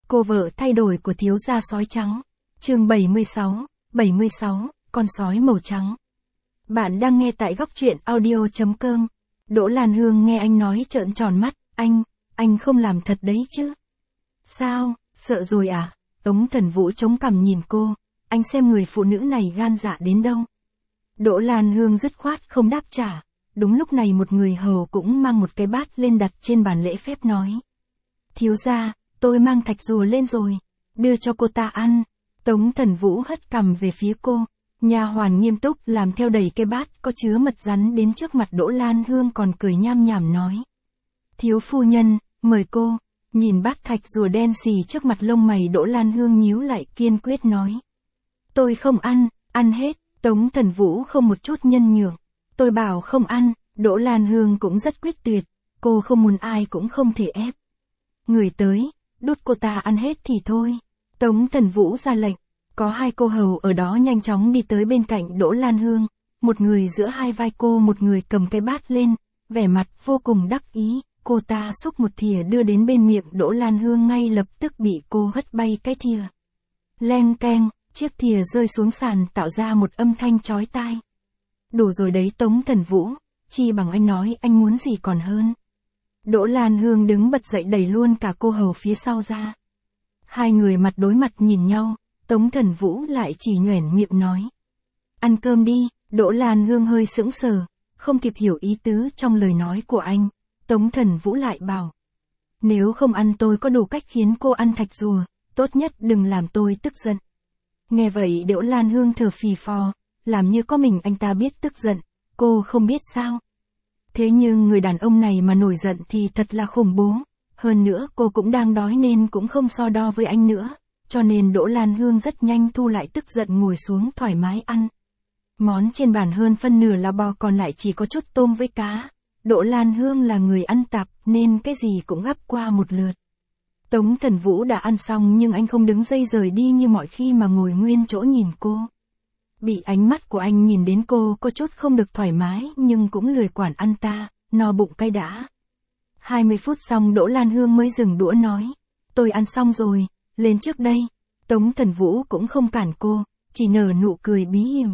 Cô vợ thay đổi của thiếu gia sói trắng. Chương 76, con sói màu trắng. Bạn đang nghe tại góc truyện audio.com. Đỗ Lan Hương nghe anh nói trợn tròn mắt, anh không làm thật đấy chứ? Sao, sợ rồi à? Tống Thần Vũ chống cằm nhìn cô, anh xem người phụ nữ này gan dạ đến đâu. Đỗ Lan Hương dứt khoát không đáp trả. Đúng lúc này một người hầu cũng mang một cái bát lên đặt trên bàn lễ phép nói. Thiếu gia, tôi mang thạch rùa lên rồi, đưa cho cô ta ăn. Tống Thần Vũ hất cằm về phía cô, nha hoàn nghiêm túc làm theo đẩy cái bát có chứa mật rắn đến trước mặt Đỗ Lan Hương còn cười nham nhảm nói. Thiếu phu nhân, mời cô. Nhìn bát thạch rùa đen xì trước mặt lông mày Đỗ Lan Hương nhíu lại kiên quyết nói. Tôi không ăn, ăn hết. Tống Thần Vũ không một chút nhân nhượng. Tôi bảo không ăn, Đỗ Lan Hương cũng rất quyết tuyệt, cô không muốn ai cũng không thể ép. Người tới, đút cô ta ăn hết thì thôi. Tống Thần Vũ ra lệnh, có hai cô hầu ở đó nhanh chóng đi tới bên cạnh Đỗ Lan Hương, một người giữa hai vai cô, một người cầm cái bát lên, vẻ mặt vô cùng đắc ý, cô ta xúc một thìa đưa đến bên miệng Đỗ Lan Hương ngay lập tức bị cô hất bay cái thìa. Leng keng, chiếc thìa rơi xuống sàn tạo ra một âm thanh chói tai. Đủ rồi đấy Tống Thần Vũ, chi bằng anh nói anh muốn gì còn hơn. Đỗ Lan Hương đứng bật dậy đẩy luôn cả cô hầu phía sau ra. Hai người mặt đối mặt nhìn nhau, Tống Thần Vũ lại chỉ nhoẻn miệng nói. Ăn cơm đi. Đỗ Lan Hương hơi sững sờ, không kịp hiểu ý tứ trong lời nói của anh. Tống Thần Vũ lại bảo. Nếu không ăn tôi có đủ cách khiến cô ăn thạch rùa, tốt nhất đừng làm tôi tức giận. Nghe vậy Đỗ Lan Hương thở phì phò, làm như có mình anh ta biết tức giận, cô không biết sao. Thế nhưng người đàn ông này mà nổi giận thì thật là khủng bố, hơn nữa cô cũng đang đói nên cũng không so đo với anh nữa, cho nên Đỗ Lan Hương rất nhanh thu lại tức giận ngồi xuống thoải mái ăn. Món trên bàn hơn phân nửa là bò còn lại chỉ có chút tôm với cá, Đỗ Lan Hương là người ăn tạp nên cái gì cũng gắp qua một lượt. Tống Thần Vũ đã ăn xong nhưng anh không đứng dậy rời đi như mọi khi mà ngồi nguyên chỗ nhìn cô. Bị ánh mắt của anh nhìn đến cô có chút không được thoải mái nhưng cũng lười quản anh ta, no bụng cái đã. 20 phút xong Đỗ Lan Hương mới dừng đũa nói. Tôi ăn xong rồi, lên trước đây. Tống Thần Vũ cũng không cản cô, chỉ nở nụ cười bí hiểm.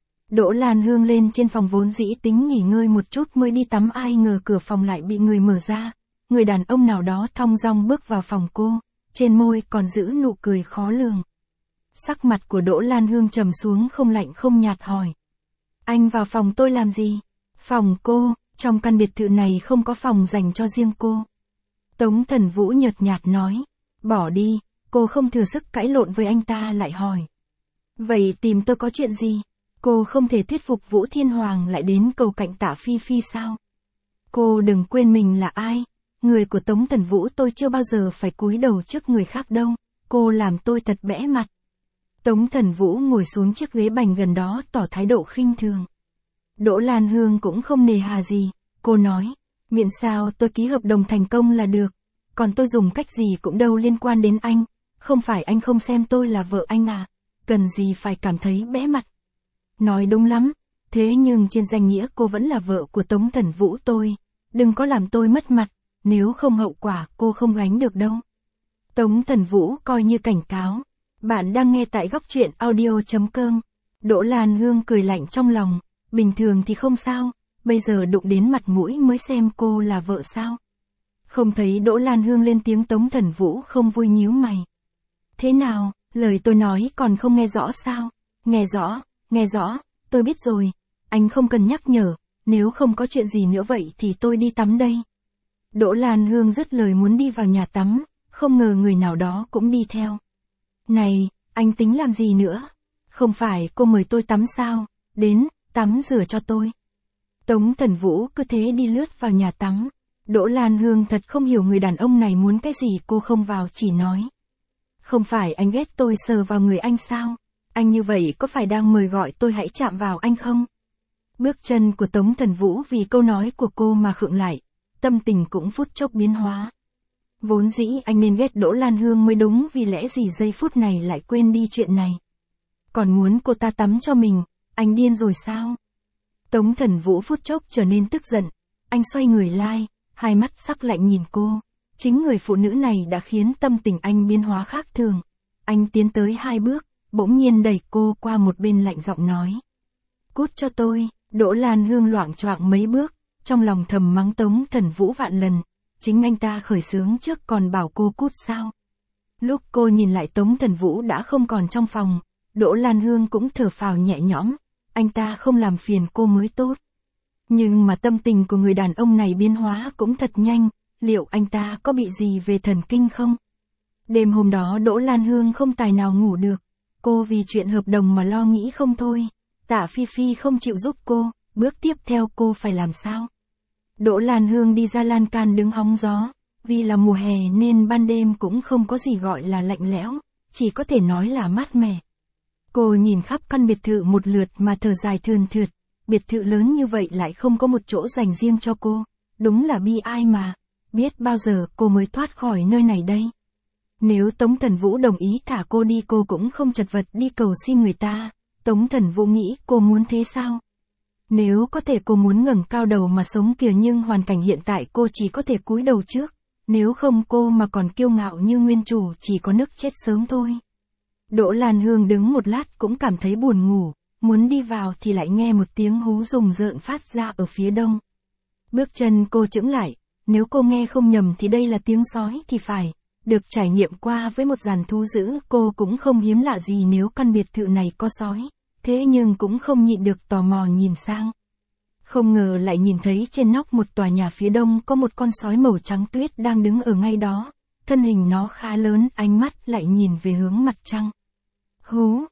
Đỗ Lan Hương lên trên phòng vốn dĩ tính nghỉ ngơi một chút mới đi tắm, ai ngờ cửa phòng lại bị người mở ra. Người đàn ông nào đó thong dong bước vào phòng cô, trên môi còn giữ nụ cười khó lường. Sắc mặt của Đỗ Lan Hương trầm xuống không lạnh không nhạt hỏi. Anh vào phòng tôi làm gì? Phòng cô, trong căn biệt thự này không có phòng dành cho riêng cô. Tống Thần Vũ nhợt nhạt nói. Bỏ đi, cô không thừa sức cãi lộn với anh ta lại hỏi. Vậy tìm tôi có chuyện gì? Cô không thể thuyết phục Vũ Thiên Hoàng lại đến cầu cạnh Tạ Phi Phi sao? Cô đừng quên mình là ai. Người của Tống Thần Vũ tôi chưa bao giờ phải cúi đầu trước người khác đâu, cô làm tôi thật bẽ mặt. Tống Thần Vũ ngồi xuống chiếc ghế bành gần đó tỏ thái độ khinh thường. Đỗ Lan Hương cũng không nề hà gì, cô nói, miễn sao tôi ký hợp đồng thành công là được, còn tôi dùng cách gì cũng đâu liên quan đến anh, không phải anh không xem tôi là vợ anh à, cần gì phải cảm thấy bẽ mặt. Nói đúng lắm, thế nhưng trên danh nghĩa cô vẫn là vợ của Tống Thần Vũ tôi, đừng có làm tôi mất mặt. Nếu không hậu quả cô không gánh được đâu. Tống Thần Vũ coi như cảnh cáo. Bạn đang nghe tại góc truyện audio.com. Đỗ Lan Hương cười lạnh trong lòng. Bình thường thì không sao, bây giờ đụng đến mặt mũi mới xem cô là vợ sao. Không thấy Đỗ Lan Hương lên tiếng, Tống Thần Vũ không vui nhíu mày. Thế nào, lời tôi nói còn không nghe rõ sao? Nghe rõ, tôi biết rồi. Anh không cần nhắc nhở, nếu không có chuyện gì nữa vậy thì tôi đi tắm đây. Đỗ Lan Hương dứt lời muốn đi vào nhà tắm, không ngờ người nào đó cũng đi theo. Này, anh tính làm gì nữa? Không phải cô mời tôi tắm sao? Đến, tắm rửa cho tôi. Tống Thần Vũ cứ thế đi lướt vào nhà tắm. Đỗ Lan Hương thật không hiểu người đàn ông này muốn cái gì, cô không vào chỉ nói. Không phải anh ghét tôi sờ vào người anh sao? Anh như vậy có phải đang mời gọi tôi hãy chạm vào anh không? Bước chân của Tống Thần Vũ vì câu nói của cô mà khựng lại. Tâm tình cũng phút chốc biến hóa. Vốn dĩ anh nên ghét Đỗ Lan Hương mới đúng, vì lẽ gì giây phút này lại quên đi chuyện này. Còn muốn cô ta tắm cho mình, anh điên rồi sao? Tống Thần Vũ phút chốc trở nên tức giận, anh xoay người lại, hai mắt sắc lạnh nhìn cô. Chính người phụ nữ này đã khiến tâm tình anh biến hóa khác thường. Anh tiến tới 2 bước, bỗng nhiên đẩy cô qua một bên lạnh giọng nói. Cút cho tôi. Đỗ Lan Hương loạng choạng mấy bước, trong lòng thầm mắng Tống Thần Vũ vạn lần. Chính anh ta khởi xướng trước còn bảo cô cút sao. Lúc cô nhìn lại Tống Thần Vũ đã không còn trong phòng, Đỗ Lan Hương cũng thở phào nhẹ nhõm, anh ta không làm phiền cô mới tốt. Nhưng mà tâm tình của người đàn ông này biến hóa cũng thật nhanh, liệu anh ta có bị gì về thần kinh không? Đêm hôm đó Đỗ Lan Hương không tài nào ngủ được, cô vì chuyện hợp đồng mà lo nghĩ không thôi. Tạ Phi Phi không chịu giúp cô, bước tiếp theo cô phải làm sao? Đỗ Lan Hương đi ra lan can đứng hóng gió, vì là mùa hè nên ban đêm cũng không có gì gọi là lạnh lẽo, chỉ có thể nói là mát mẻ. Cô nhìn khắp căn biệt thự một lượt mà thở dài thườn thượt, biệt thự lớn như vậy lại không có một chỗ dành riêng cho cô, đúng là bi ai mà, biết bao giờ cô mới thoát khỏi nơi này đây. Nếu Tống Thần Vũ đồng ý thả cô đi cô cũng không chật vật đi cầu xin người ta, Tống Thần Vũ nghĩ cô muốn thế sao? Nếu có thể cô muốn ngẩng cao đầu mà sống kìa, nhưng hoàn cảnh hiện tại cô chỉ có thể cúi đầu trước, nếu không cô mà còn kiêu ngạo như nguyên chủ chỉ có nước chết sớm thôi. Đỗ Lan Hương đứng một lát cũng cảm thấy buồn ngủ, muốn đi vào thì lại nghe một tiếng hú rùng rợn phát ra ở phía đông. Bước chân cô chững lại, nếu cô nghe không nhầm thì đây là tiếng sói thì phải, được trải nghiệm qua với một dàn thú dữ cô cũng không hiếm lạ gì nếu căn biệt thự này có sói, thế nhưng cũng không nhịn được tò mò nhìn sang. Không ngờ lại nhìn thấy trên nóc một tòa nhà phía đông có một con sói màu trắng tuyết đang đứng ở ngay đó, thân hình nó khá lớn, ánh mắt lại nhìn về hướng mặt trăng. Hú,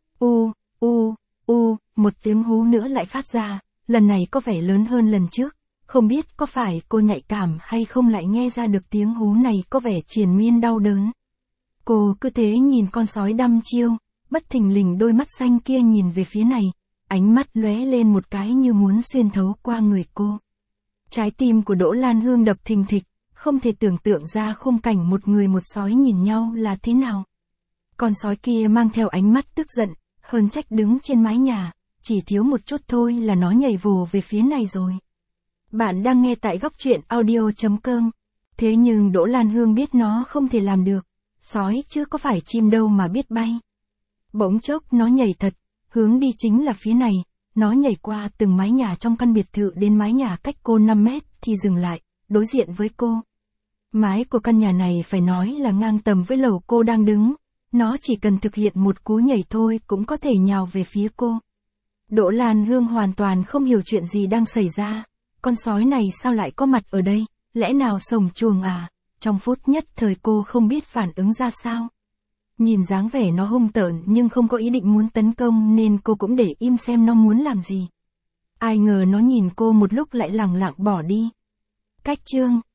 một tiếng hú nữa lại phát ra, lần này có vẻ lớn hơn lần trước, không biết có phải cô nhạy cảm hay không lại nghe ra được tiếng hú này có vẻ triền miên đau đớn. Cô cứ thế nhìn con sói đăm chiêu, bất thình lình đôi mắt xanh kia nhìn về phía này, ánh mắt lóe lên một cái như muốn xuyên thấu qua người cô. Trái tim của Đỗ Lan Hương đập thình thịch, không thể tưởng tượng ra khung cảnh một người một sói nhìn nhau là thế nào. Con sói kia mang theo ánh mắt tức giận, hơn trách đứng trên mái nhà, chỉ thiếu một chút thôi là nó nhảy vồ về phía này rồi. Bạn đang nghe tại góc truyện audio.com. Thế nhưng Đỗ Lan Hương biết nó không thể làm được, sói chứ có phải chim đâu mà biết bay. Bỗng chốc nó nhảy thật, hướng đi chính là phía này, nó nhảy qua từng mái nhà trong căn biệt thự đến mái nhà cách cô 5 mét thì dừng lại, đối diện với cô. Mái của căn nhà này phải nói là ngang tầm với lầu cô đang đứng, nó chỉ cần thực hiện một cú nhảy thôi cũng có thể nhào về phía cô. Đỗ Lan Hương hoàn toàn không hiểu chuyện gì đang xảy ra, con sói này sao lại có mặt ở đây, lẽ nào sổng chuồng à, trong phút nhất thời cô không biết phản ứng ra sao. Nhìn dáng vẻ nó hung tợn nhưng không có ý định muốn tấn công nên cô cũng để im xem nó muốn làm gì. Ai ngờ nó nhìn cô một lúc lại lẳng lặng bỏ đi. Cách chương